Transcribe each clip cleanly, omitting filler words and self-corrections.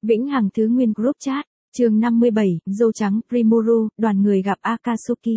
Vĩnh Hằng Thứ Nguyên Group Chat, chương 57, dâu trắng Rimuru, đoàn người gặp Akatsuki.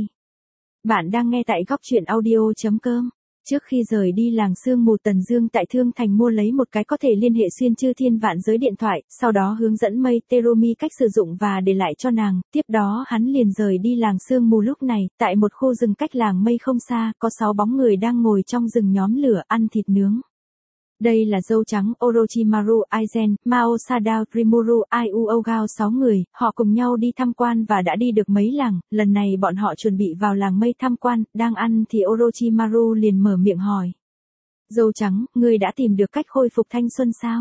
Bạn đang nghe tại góc truyện audio.com. Trước khi rời đi làng sương mù Tần Dương tại Thương Thành mua lấy một cái có thể liên hệ xuyên chư thiên vạn giới điện thoại, sau đó hướng dẫn Mei Terumi cách sử dụng và để lại cho nàng, tiếp đó hắn liền rời đi làng sương mù. Lúc này, tại một khu rừng cách làng Mei không xa, có 6 bóng người đang ngồi trong rừng nhóm lửa ăn thịt nướng. Đây là dâu trắng Orochimaru, Aizen, Mao Sadao, Rimuru, Aiu Ogao 6 người, họ cùng nhau đi tham quan và đã đi được mấy làng, lần này bọn họ chuẩn bị vào làng Mei tham quan, đang ăn thì Orochimaru liền mở miệng hỏi. Dâu trắng, ngươi đã tìm được cách khôi phục thanh xuân sao?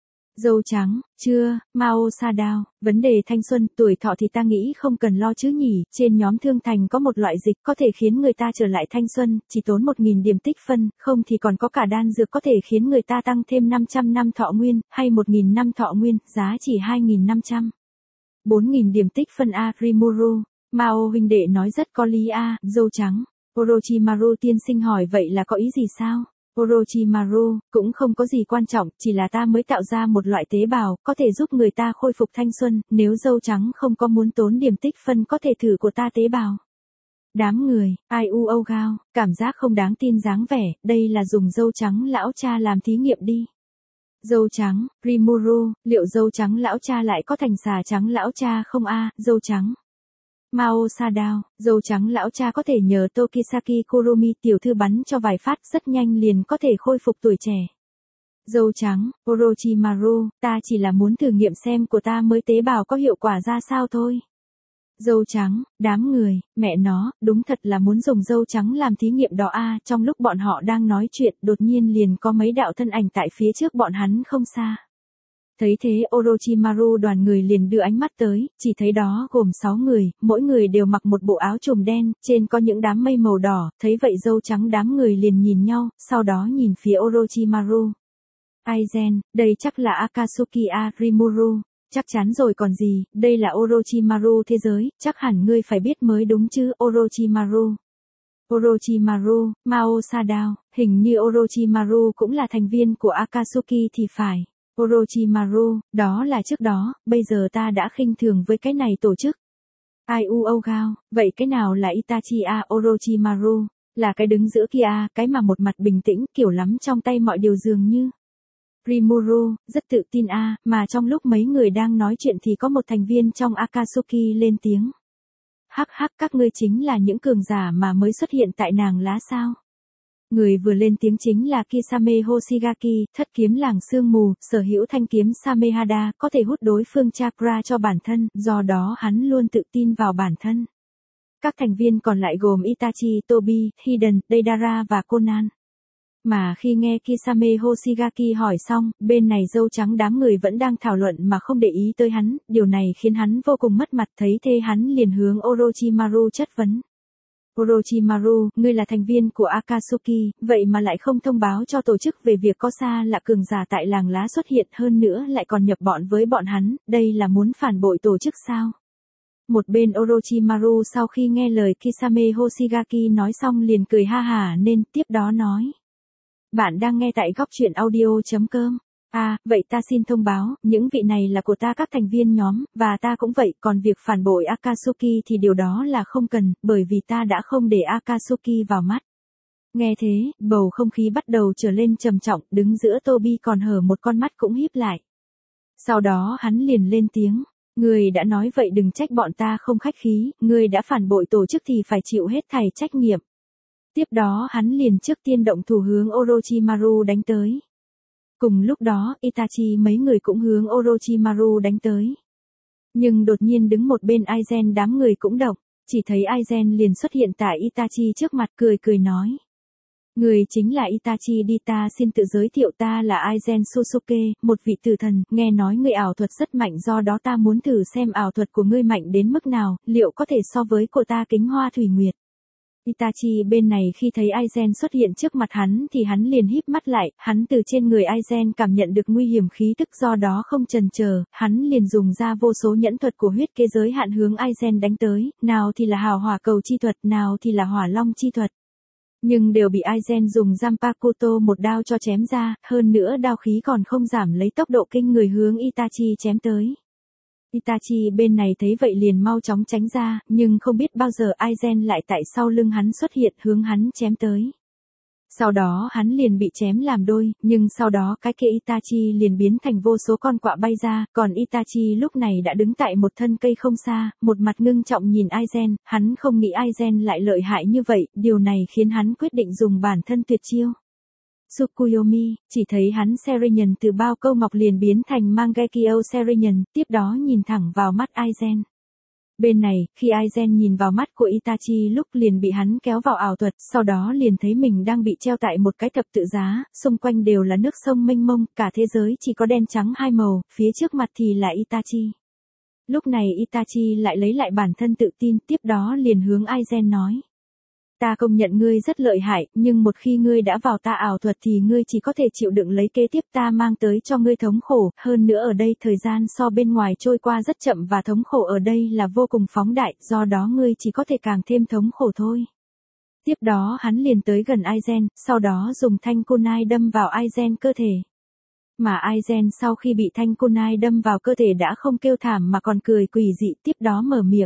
Dâu trắng, chưa, Mao Sadao, vấn đề thanh xuân, tuổi thọ thì ta nghĩ không cần lo chứ nhỉ, trên nhóm Thương Thành có một loại dịch có thể khiến người ta trở lại thanh xuân, chỉ tốn 1.000 điểm tích phân, không thì còn có cả đan dược có thể khiến người ta tăng thêm 500 năm thọ nguyên, hay 1.000 năm thọ nguyên, giá chỉ 2.500. 4.000 điểm tích phân a Rimuru, Mao huynh đệ nói rất có lý a, dâu trắng. Orochimaru tiên sinh hỏi vậy là có ý gì sao? Orochimaru, cũng không có gì quan trọng, chỉ là ta mới tạo ra một loại tế bào, có thể giúp người ta khôi phục thanh xuân, nếu dâu trắng không có muốn tốn điểm tích phân có thể thử của ta tế bào. Đám người, Aiu Ogao, cảm giác không đáng tin dáng vẻ, đây là dùng dâu trắng lão cha làm thí nghiệm đi. Dâu trắng, Rimuru, liệu dâu trắng lão cha lại có thành xà trắng lão cha không a, dâu trắng. Mao Sadao, dâu trắng lão cha có thể nhờ Tokisaki Kurumi tiểu thư bắn cho vài phát rất nhanh liền có thể khôi phục tuổi trẻ. Dâu trắng, Orochimaru, ta chỉ là muốn thử nghiệm xem của ta mới tế bào có hiệu quả ra sao thôi. Dâu trắng, đám người, mẹ nó, đúng thật là muốn dùng dâu trắng làm thí nghiệm đó a. Trong lúc bọn họ đang nói chuyện đột nhiên liền có mấy đạo thân ảnh tại phía trước bọn hắn không xa. Thấy thế Orochimaru đoàn người liền đưa ánh mắt tới, chỉ thấy đó gồm 6 người, mỗi người đều mặc một bộ áo trùm đen, trên có những đám mây màu đỏ, thấy vậy dâu trắng đám người liền nhìn nhau, sau đó nhìn phía Orochimaru. Aizen, đây chắc là Akatsuki a Rimuru, chắc chắn rồi còn gì, đây là Orochimaru thế giới, chắc hẳn ngươi phải biết mới đúng chứ Orochimaru. Orochimaru, Mao Sadao, hình như Orochimaru cũng là thành viên của Akatsuki thì phải. Orochimaru, đó là trước đó, bây giờ ta đã khinh thường với cái này tổ chức. Aiu Ogao, vậy cái nào là Itachi a Orochimaru, là cái đứng giữa kia cái mà một mặt bình tĩnh, kiểu lắm trong tay mọi điều dường như. Rimuru, rất tự tin mà trong lúc mấy người đang nói chuyện thì có một thành viên trong Akatsuki lên tiếng. Hắc hắc, các ngươi chính là những cường giả mà mới xuất hiện tại nàng lá sao? Người vừa lên tiếng chính là Kisame Hoshigaki, thất kiếm làng sương mù, sở hữu thanh kiếm Samehada, có thể hút đối phương chakra cho bản thân, do đó hắn luôn tự tin vào bản thân. Các thành viên còn lại gồm Itachi, Tobi, Hiden, Deidara và Conan. Mà khi nghe Kisame Hoshigaki hỏi xong, bên này dâu trắng đám người vẫn đang thảo luận mà không để ý tới hắn, điều này khiến hắn vô cùng mất mặt, thấy thế hắn liền hướng Orochimaru chất vấn. Orochimaru, ngươi là thành viên của Akatsuki, vậy mà lại không thông báo cho tổ chức về việc có xa lạ cường giả tại làng lá xuất hiện, hơn nữa lại còn nhập bọn với bọn hắn, đây là muốn phản bội tổ chức sao? Một bên Orochimaru sau khi nghe lời Kisame Hoshigaki nói xong liền cười ha hả nên tiếp đó nói. Bạn đang nghe tại góc truyện audio.com. Vậy ta xin thông báo, những vị này là của ta các thành viên nhóm, và ta cũng vậy, còn việc phản bội Akatsuki thì điều đó là không cần, bởi vì ta đã không để Akatsuki vào mắt. Nghe thế, bầu không khí bắt đầu trở lên trầm trọng, đứng giữa Tobi còn hở một con mắt cũng híp lại. Sau đó hắn liền lên tiếng, ngươi đã nói vậy đừng trách bọn ta không khách khí, ngươi đã phản bội tổ chức thì phải chịu hết thảy trách nhiệm. Tiếp đó hắn liền trước tiên động thủ hướng Orochimaru đánh tới. Cùng lúc đó, Itachi mấy người cũng hướng Orochimaru đánh tới. Nhưng đột nhiên đứng một bên Aizen đám người cũng động, chỉ thấy Aizen liền xuất hiện tại Itachi trước mặt cười nói. Người chính là Itachi đi, ta xin tự giới thiệu, ta là Aizen Susuke, một vị tử thần, nghe nói ngươi ảo thuật rất mạnh, do đó ta muốn thử xem ảo thuật của ngươi mạnh đến mức nào, liệu có thể so với của ta Kính Hoa Thủy Nguyệt. Itachi bên này khi thấy Aizen xuất hiện trước mặt hắn thì hắn liền híp mắt lại, hắn từ trên người Aizen cảm nhận được nguy hiểm khí tức, do đó không chần chờ, hắn liền dùng ra vô số nhẫn thuật của huyết kế giới hạn hướng Aizen đánh tới, nào thì là hào hỏa cầu chi thuật, nào thì là hỏa long chi thuật. Nhưng đều bị Aizen dùng Zanpakuto một đao cho chém ra, hơn nữa đao khí còn không giảm lấy tốc độ kinh người hướng Itachi chém tới. Itachi bên này thấy vậy liền mau chóng tránh ra, nhưng không biết bao giờ Aizen lại tại sau lưng hắn xuất hiện hướng hắn chém tới. Sau đó hắn liền bị chém làm đôi, nhưng sau đó cái kia Itachi liền biến thành vô số con quạ bay ra, còn Itachi lúc này đã đứng tại một thân cây không xa, một mặt ngưng trọng nhìn Aizen, hắn không nghĩ Aizen lại lợi hại như vậy, điều này khiến hắn quyết định dùng bản thân tuyệt chiêu. Tsukuyomi, chỉ thấy hắn Serenyon từ bao câu ngọc liền biến thành Mangekyo Serenyon, tiếp đó nhìn thẳng vào mắt Aizen. Bên này, khi Aizen nhìn vào mắt của Itachi lúc liền bị hắn kéo vào ảo thuật, sau đó liền thấy mình đang bị treo tại một cái thập tự giá, xung quanh đều là nước sông mênh mông, cả thế giới chỉ có đen trắng hai màu, phía trước mặt thì là Itachi. Lúc này Itachi lại lấy lại bản thân tự tin, tiếp đó liền hướng Aizen nói. Ta công nhận ngươi rất lợi hại, nhưng một khi ngươi đã vào ta ảo thuật thì ngươi chỉ có thể chịu đựng lấy kế tiếp ta mang tới cho ngươi thống khổ, hơn nữa ở đây thời gian so bên ngoài trôi qua rất chậm và thống khổ ở đây là vô cùng phóng đại, do đó ngươi chỉ có thể càng thêm thống khổ thôi. Tiếp đó hắn liền tới gần Aizen, sau đó dùng thanh kunai đâm vào Aizen cơ thể. Mà Aizen sau khi bị thanh kunai đâm vào cơ thể đã không kêu thảm mà còn cười quỷ dị, tiếp đó mở miệng.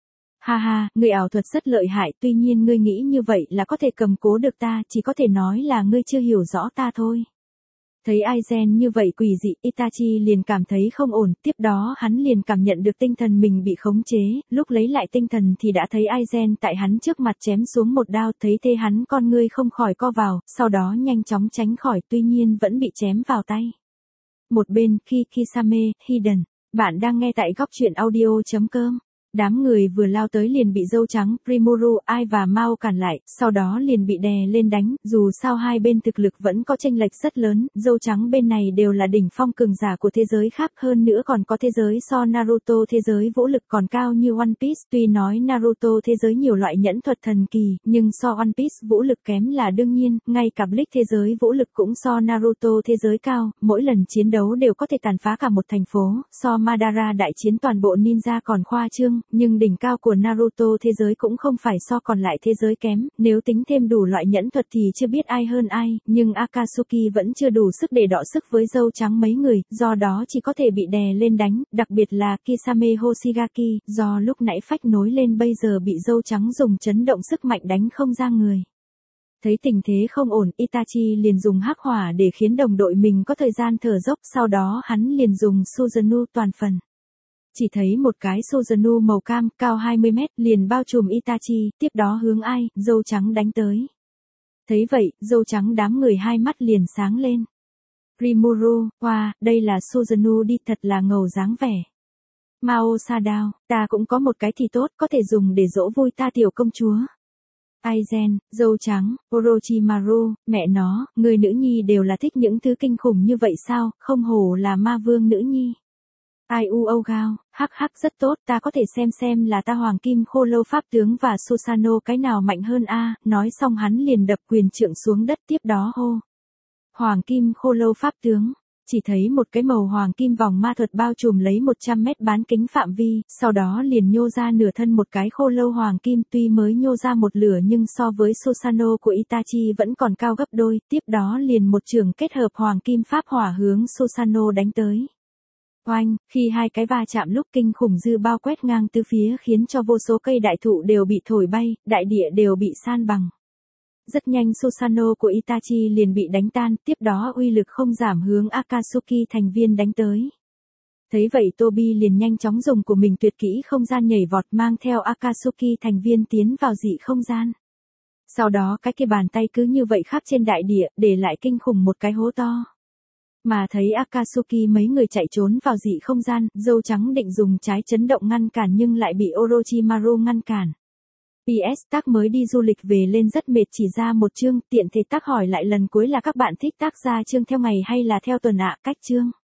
Ha ha, ngươi ảo thuật rất lợi hại, tuy nhiên ngươi nghĩ như vậy là có thể cầm cố được ta, chỉ có thể nói là ngươi chưa hiểu rõ ta thôi. Thấy Aizen như vậy quỷ dị, Itachi liền cảm thấy không ổn, tiếp đó hắn liền cảm nhận được tinh thần mình bị khống chế, lúc lấy lại tinh thần thì đã thấy Aizen tại hắn trước mặt chém xuống một đao, thấy thế hắn con ngươi không khỏi co vào, sau đó nhanh chóng tránh khỏi, tuy nhiên vẫn bị chém vào tay. Một bên, khi Kisame, Hiden, bạn đang nghe tại góc truyện audio.com. Đám người vừa lao tới liền bị dâu trắng, Rimuru, Ai và Mao cản lại, sau đó liền bị đè lên đánh, dù sao hai bên thực lực vẫn có chênh lệch rất lớn, dâu trắng bên này đều là đỉnh phong cường giả của thế giới khác, hơn nữa còn có thế giới so Naruto thế giới vũ lực còn cao như One Piece, tuy nói Naruto thế giới nhiều loại nhẫn thuật thần kỳ, nhưng so One Piece vũ lực kém là đương nhiên, ngay cả Bleach thế giới vũ lực cũng so Naruto thế giới cao, mỗi lần chiến đấu đều có thể tàn phá cả một thành phố, so Madara đại chiến toàn bộ ninja còn khoa trương. Nhưng đỉnh cao của Naruto thế giới cũng không phải so còn lại thế giới kém, nếu tính thêm đủ loại nhẫn thuật thì chưa biết ai hơn ai, nhưng Akatsuki vẫn chưa đủ sức để đọ sức với dâu trắng mấy người, do đó chỉ có thể bị đè lên đánh, đặc biệt là Kisame Hoshigaki, do lúc nãy phách nối lên bây giờ bị dâu trắng dùng chấn động sức mạnh đánh không ra người. Thấy tình thế không ổn, Itachi liền dùng hắc hỏa để khiến đồng đội mình có thời gian thở dốc, sau đó hắn liền dùng Susanoo toàn phần. Chỉ thấy một cái Susanoo màu cam, cao 20 mét, liền bao trùm Itachi, tiếp đó hướng Ai, dâu trắng đánh tới. Thấy vậy, dâu trắng đám người hai mắt liền sáng lên. Rimuru, wow, đây là Susanoo đi, thật là ngầu dáng vẻ. Mao Sadao, ta cũng có một cái thì tốt, có thể dùng để dỗ vui ta tiểu công chúa. Aizen, dâu trắng, Orochimaru, mẹ nó, người nữ nhi đều là thích những thứ kinh khủng như vậy sao, không hổ là ma vương nữ nhi. Ai u âu gao, hắc hắc rất tốt, ta có thể xem là ta Hoàng Kim Khô Lâu Pháp Tướng và Susanoo cái nào mạnh hơn a. Nói xong hắn liền đập quyền trượng xuống đất, tiếp đó hô. Hoàng Kim Khô Lâu Pháp Tướng, chỉ thấy một cái màu hoàng kim vòng ma thuật bao trùm lấy 100 mét bán kính phạm vi, sau đó liền nhô ra nửa thân một cái khô lâu hoàng kim, tuy mới nhô ra một lửa nhưng so với Susanoo của Itachi vẫn còn cao gấp đôi, tiếp đó liền một trường kết hợp hoàng kim pháp hỏa hướng Susanoo đánh tới. Oanh, khi hai cái va chạm lúc kinh khủng dư bao quét ngang tứ phía khiến cho vô số cây đại thụ đều bị thổi bay, đại địa đều bị san bằng. Rất nhanh Susanoo của Itachi liền bị đánh tan, tiếp đó uy lực không giảm hướng Akatsuki thành viên đánh tới. Thấy vậy Tobi liền nhanh chóng dùng của mình tuyệt kỹ không gian nhảy vọt mang theo Akatsuki thành viên tiến vào dị không gian. Sau đó cái kia bàn tay cứ như vậy khắc trên đại địa, để lại kinh khủng một cái hố to. Mà thấy Akatsuki mấy người chạy trốn vào dị không gian, dâu trắng định dùng trái chấn động ngăn cản nhưng lại bị Orochimaru ngăn cản. PS tác mới đi du lịch về lên rất mệt, chỉ ra một chương, tiện thể tác hỏi lại lần cuối là các bạn thích tác ra chương theo ngày hay là theo tuần ạ, cách chương.